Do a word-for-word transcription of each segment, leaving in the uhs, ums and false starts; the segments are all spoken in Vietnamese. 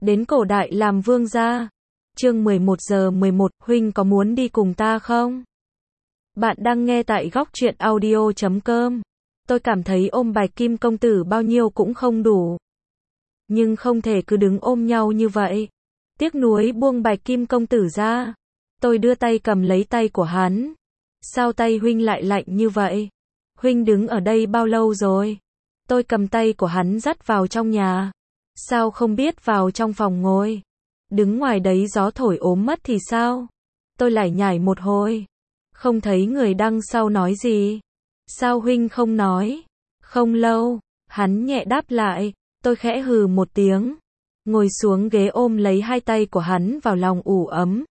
đến cổ đại làm vương gia. Chương mười một giờ mười một, huynh có muốn đi cùng ta không? Bạn đang nghe tại góc truyện audio chấm com. Tôi cảm thấy ôm Bạch Kim công tử bao nhiêu cũng không đủ. Nhưng không thể cứ đứng ôm nhau như vậy. Tiếc nuối buông Bạch Kim công tử ra. Tôi đưa tay cầm lấy tay của hắn. Sao tay huynh lại lạnh như vậy? Huynh đứng ở đây bao lâu rồi? Tôi cầm tay của hắn dắt vào trong nhà. Sao không biết vào trong phòng ngồi? Đứng ngoài đấy gió thổi ốm mất thì sao? Tôi lải nhải một hồi. Không thấy người đằng sau nói gì. Sao huynh không nói? Không lâu, hắn nhẹ đáp lại. Tôi khẽ hừ một tiếng. Ngồi xuống ghế ôm lấy hai tay của hắn vào lòng ủ ấm.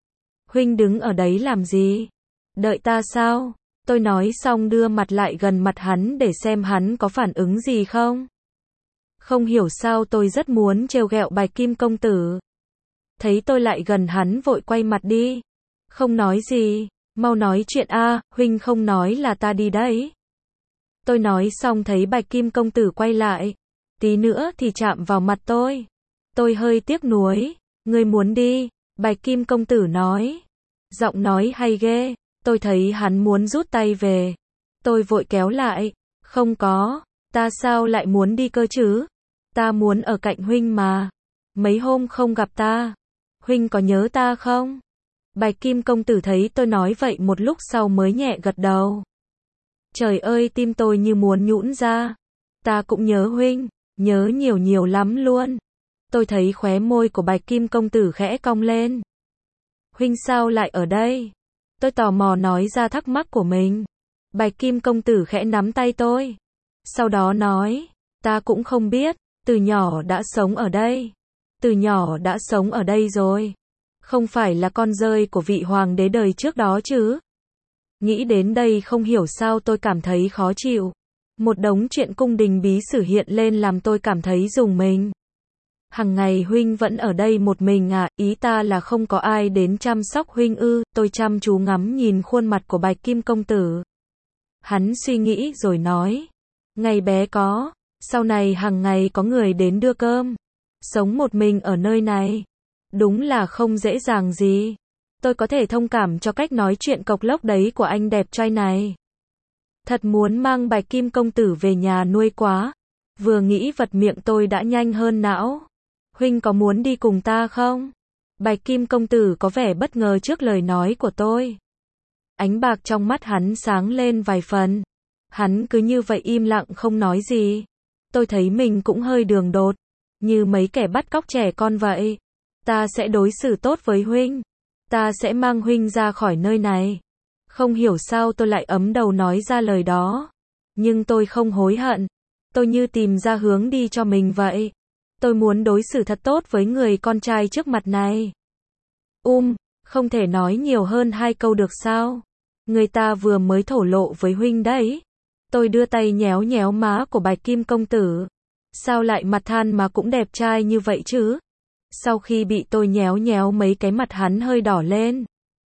Huynh đứng ở đấy làm gì? Đợi ta sao? Tôi nói xong đưa mặt lại gần mặt hắn để xem hắn có phản ứng gì không. Không hiểu sao tôi rất muốn trêu ghẹo Bạch Kim công tử. Thấy tôi lại gần hắn vội quay mặt đi. Không nói gì, mau nói chuyện a, huynh không nói là ta đi đấy. Tôi nói xong thấy Bạch Kim công tử quay lại. Tí nữa thì chạm vào mặt tôi. Tôi hơi tiếc nuối. Ngươi muốn đi, Bạch Kim công tử nói. Giọng nói hay ghê. Tôi thấy hắn muốn rút tay về. Tôi vội kéo lại. Không có, ta sao lại muốn đi cơ chứ? Ta muốn ở cạnh huynh mà. Mấy hôm không gặp ta. Huynh có nhớ ta không? Bạch Kim công tử thấy tôi nói vậy một lúc sau mới nhẹ gật đầu. Trời ơi, tim tôi như muốn nhũn ra. Ta cũng nhớ huynh, nhớ nhiều nhiều lắm luôn. Tôi thấy khóe môi của Bạch Kim công tử khẽ cong lên. Huynh sao lại ở đây? Tôi tò mò nói ra thắc mắc của mình. Bạch Kim công tử khẽ nắm tay tôi. Sau đó nói, ta cũng không biết, từ nhỏ đã sống ở đây. Từ nhỏ đã sống ở đây rồi. Không phải là con rơi của vị hoàng đế đời trước đó chứ? Nghĩ đến đây không hiểu sao tôi cảm thấy khó chịu. Một đống chuyện cung đình bí sử hiện lên làm tôi cảm thấy rùng mình. Hằng ngày huynh vẫn ở đây một mình à? Ý ta là không có ai đến chăm sóc huynh ư? Tôi chăm chú ngắm nhìn khuôn mặt của Bạch Kim công tử. Hắn suy nghĩ rồi nói. Ngày bé có, sau này hằng ngày có người đến đưa cơm. Sống một mình ở nơi này, đúng là không dễ dàng gì. Tôi có thể thông cảm cho cách nói chuyện cộc lốc đấy của anh đẹp trai này. Thật muốn mang Bạch Kim công tử về nhà nuôi quá. Vừa nghĩ vật miệng tôi đã nhanh hơn não. Huynh có muốn đi cùng ta không? Bạch Kim công tử có vẻ bất ngờ trước lời nói của tôi. Ánh bạc trong mắt hắn sáng lên vài phần. Hắn cứ như vậy im lặng không nói gì. Tôi thấy mình cũng hơi đường đột. Như mấy kẻ bắt cóc trẻ con vậy. Ta sẽ đối xử tốt với huynh. Ta sẽ mang huynh ra khỏi nơi này. Không hiểu sao tôi lại ấm đầu nói ra lời đó. Nhưng tôi không hối hận. Tôi như tìm ra hướng đi cho mình vậy. Tôi muốn đối xử thật tốt với người con trai trước mặt này. Um, không thể nói nhiều hơn hai câu được sao? Người ta vừa mới thổ lộ với huynh đấy. Tôi đưa tay nhéo nhéo má của Bạch Kim công tử. Sao lại mặt than mà cũng đẹp trai như vậy chứ? Sau khi bị tôi nhéo nhéo mấy cái mặt hắn hơi đỏ lên.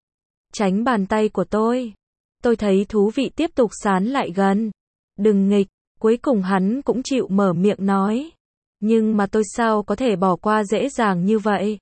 Tránh bàn tay của tôi. Tôi thấy thú vị tiếp tục sán lại gần. Đừng nghịch, cuối cùng hắn cũng chịu mở miệng nói. Nhưng mà tôi sao có thể bỏ qua dễ dàng như vậy?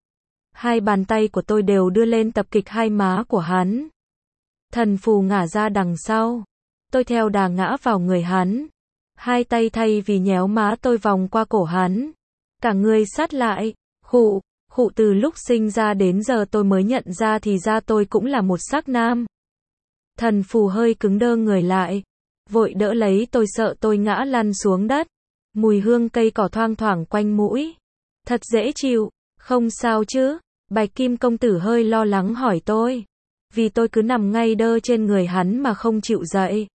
Hai bàn tay của tôi đều đưa lên tập kịch hai má của hắn. Thần phù ngả ra đằng sau. Tôi theo đà ngã vào người hắn. Hai tay thay vì nhéo má tôi vòng qua cổ hắn. Cả người sát lại. Khụ, khụ từ lúc sinh ra đến giờ tôi mới nhận ra thì ra tôi cũng là một sắc nam. Thần phù hơi cứng đơ người lại. Vội đỡ lấy tôi sợ tôi ngã lăn xuống đất. Mùi hương cây cỏ thoang thoảng quanh mũi. Thật dễ chịu, không sao chứ? Bạch Kim công tử hơi lo lắng hỏi tôi. Vì tôi cứ nằm ngay đơ trên người hắn mà không chịu dậy.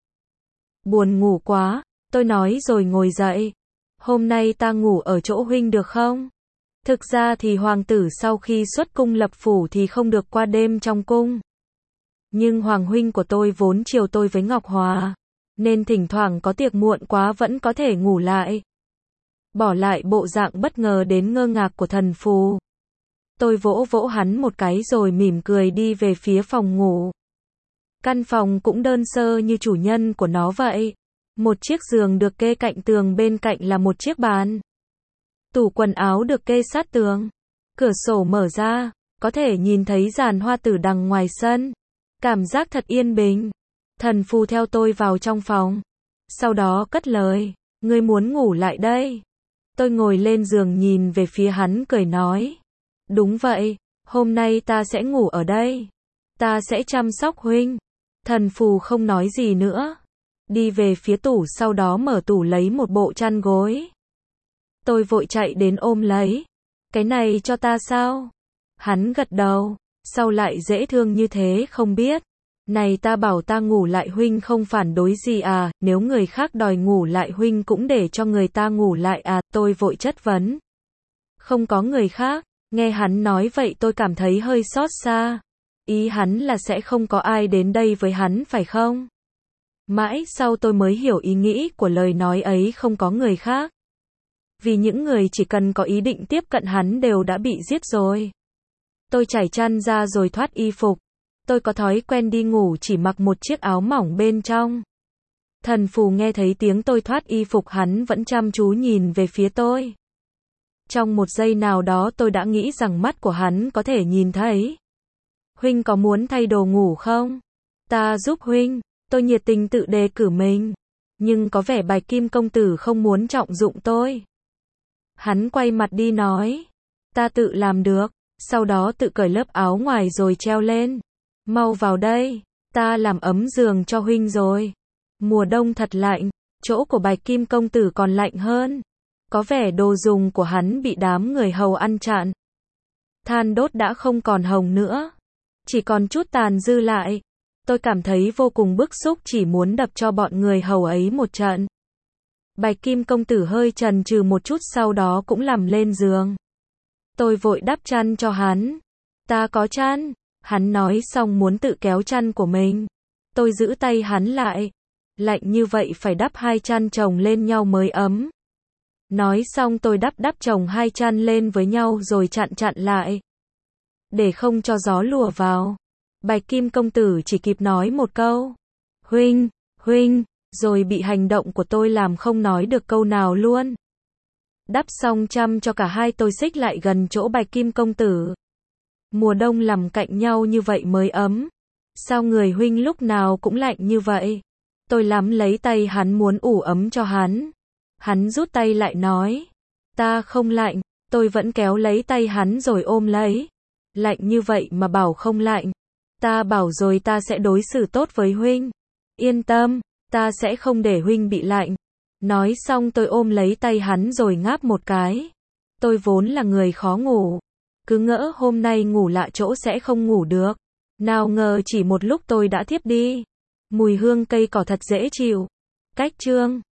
Buồn ngủ quá, tôi nói rồi ngồi dậy. Hôm nay ta ngủ ở chỗ huynh được không? Thực ra thì hoàng tử sau khi xuất cung lập phủ thì không được qua đêm trong cung. Nhưng hoàng huynh của tôi vốn chiều tôi với Ngọc Hòa. Nên thỉnh thoảng có tiệc muộn quá vẫn có thể ngủ lại. Bỏ lại bộ dạng bất ngờ đến ngơ ngác của thần phù. Tôi vỗ vỗ hắn một cái rồi mỉm cười đi về phía phòng ngủ. Căn phòng cũng đơn sơ như chủ nhân của nó vậy. Một chiếc giường được kê cạnh tường, bên cạnh là một chiếc bàn. Tủ quần áo được kê sát tường. Cửa sổ mở ra, có thể nhìn thấy giàn hoa tử đằng ngoài sân. Cảm giác thật yên bình. Thần phù theo tôi vào trong phòng. Sau đó cất lời, ngươi muốn ngủ lại đây. Tôi ngồi lên giường nhìn về phía hắn cười nói. Đúng vậy, hôm nay ta sẽ ngủ ở đây. Ta sẽ chăm sóc huynh. Thần phù không nói gì nữa. Đi về phía tủ sau đó mở tủ lấy một bộ chăn gối. Tôi vội chạy đến ôm lấy. Cái này cho ta sao? Hắn gật đầu. Sao lại dễ thương như thế không biết. Này ta bảo ta ngủ lại huynh không phản đối gì à, nếu người khác đòi ngủ lại huynh cũng để cho người ta ngủ lại à, tôi vội chất vấn. Không có người khác, nghe hắn nói vậy tôi cảm thấy hơi xót xa. Ý hắn là sẽ không có ai đến đây với hắn phải không? Mãi sau tôi mới hiểu ý nghĩ của lời nói ấy không có người khác. Vì những người chỉ cần có ý định tiếp cận hắn đều đã bị giết rồi. Tôi trải chăn ra rồi thoát y phục. Tôi có thói quen đi ngủ chỉ mặc một chiếc áo mỏng bên trong. Thần phù nghe thấy tiếng tôi thoát y phục hắn vẫn chăm chú nhìn về phía tôi. Trong một giây nào đó tôi đã nghĩ rằng mắt của hắn có thể nhìn thấy. Huynh có muốn thay đồ ngủ không? Ta giúp huynh. Tôi nhiệt tình tự đề cử mình. Nhưng có vẻ Bạch Kim công tử không muốn trọng dụng tôi. Hắn quay mặt đi nói. Ta tự làm được. Sau đó tự cởi lớp áo ngoài rồi treo lên. Mau vào đây. Ta làm ấm giường cho huynh rồi. Mùa đông thật lạnh. Chỗ của Bạch Kim công tử còn lạnh hơn. Có vẻ đồ dùng của hắn bị đám người hầu ăn chặn. Than đốt đã không còn hồng nữa. Chỉ còn chút tàn dư lại. Tôi cảm thấy vô cùng bức xúc chỉ muốn đập cho bọn người hầu ấy một trận. Bạch Kim công tử hơi chần chừ một chút sau đó cũng nằm lên giường. Tôi vội đắp chăn cho hắn. Ta có chăn. Hắn nói xong muốn tự kéo chăn của mình. Tôi giữ tay hắn lại. Lạnh như vậy phải đắp hai chăn chồng lên nhau mới ấm. Nói xong tôi đắp đắp chồng hai chăn lên với nhau rồi chặn chặn lại. Để không cho gió lùa vào. Bạch Kim công tử chỉ kịp nói một câu. Huynh, huynh, rồi bị hành động của tôi làm không nói được câu nào luôn. Đắp xong chăn cho cả hai tôi xích lại gần chỗ Bạch Kim công tử. Mùa đông nằm cạnh nhau như vậy mới ấm. Sao người huynh lúc nào cũng lạnh như vậy? Tôi nắm lấy tay hắn muốn ủ ấm cho hắn. Hắn rút tay lại nói. Ta không lạnh. Tôi vẫn kéo lấy tay hắn rồi ôm lấy. Lạnh như vậy mà bảo không lạnh. Ta bảo rồi ta sẽ đối xử tốt với huynh. Yên tâm, ta sẽ không để huynh bị lạnh. Nói xong tôi ôm lấy tay hắn rồi ngáp một cái. Tôi vốn là người khó ngủ. Cứ ngỡ hôm nay ngủ lạ chỗ sẽ không ngủ được. Nào ngờ chỉ một lúc tôi đã thiếp đi. Mùi hương cây cỏ thật dễ chịu. Cách chương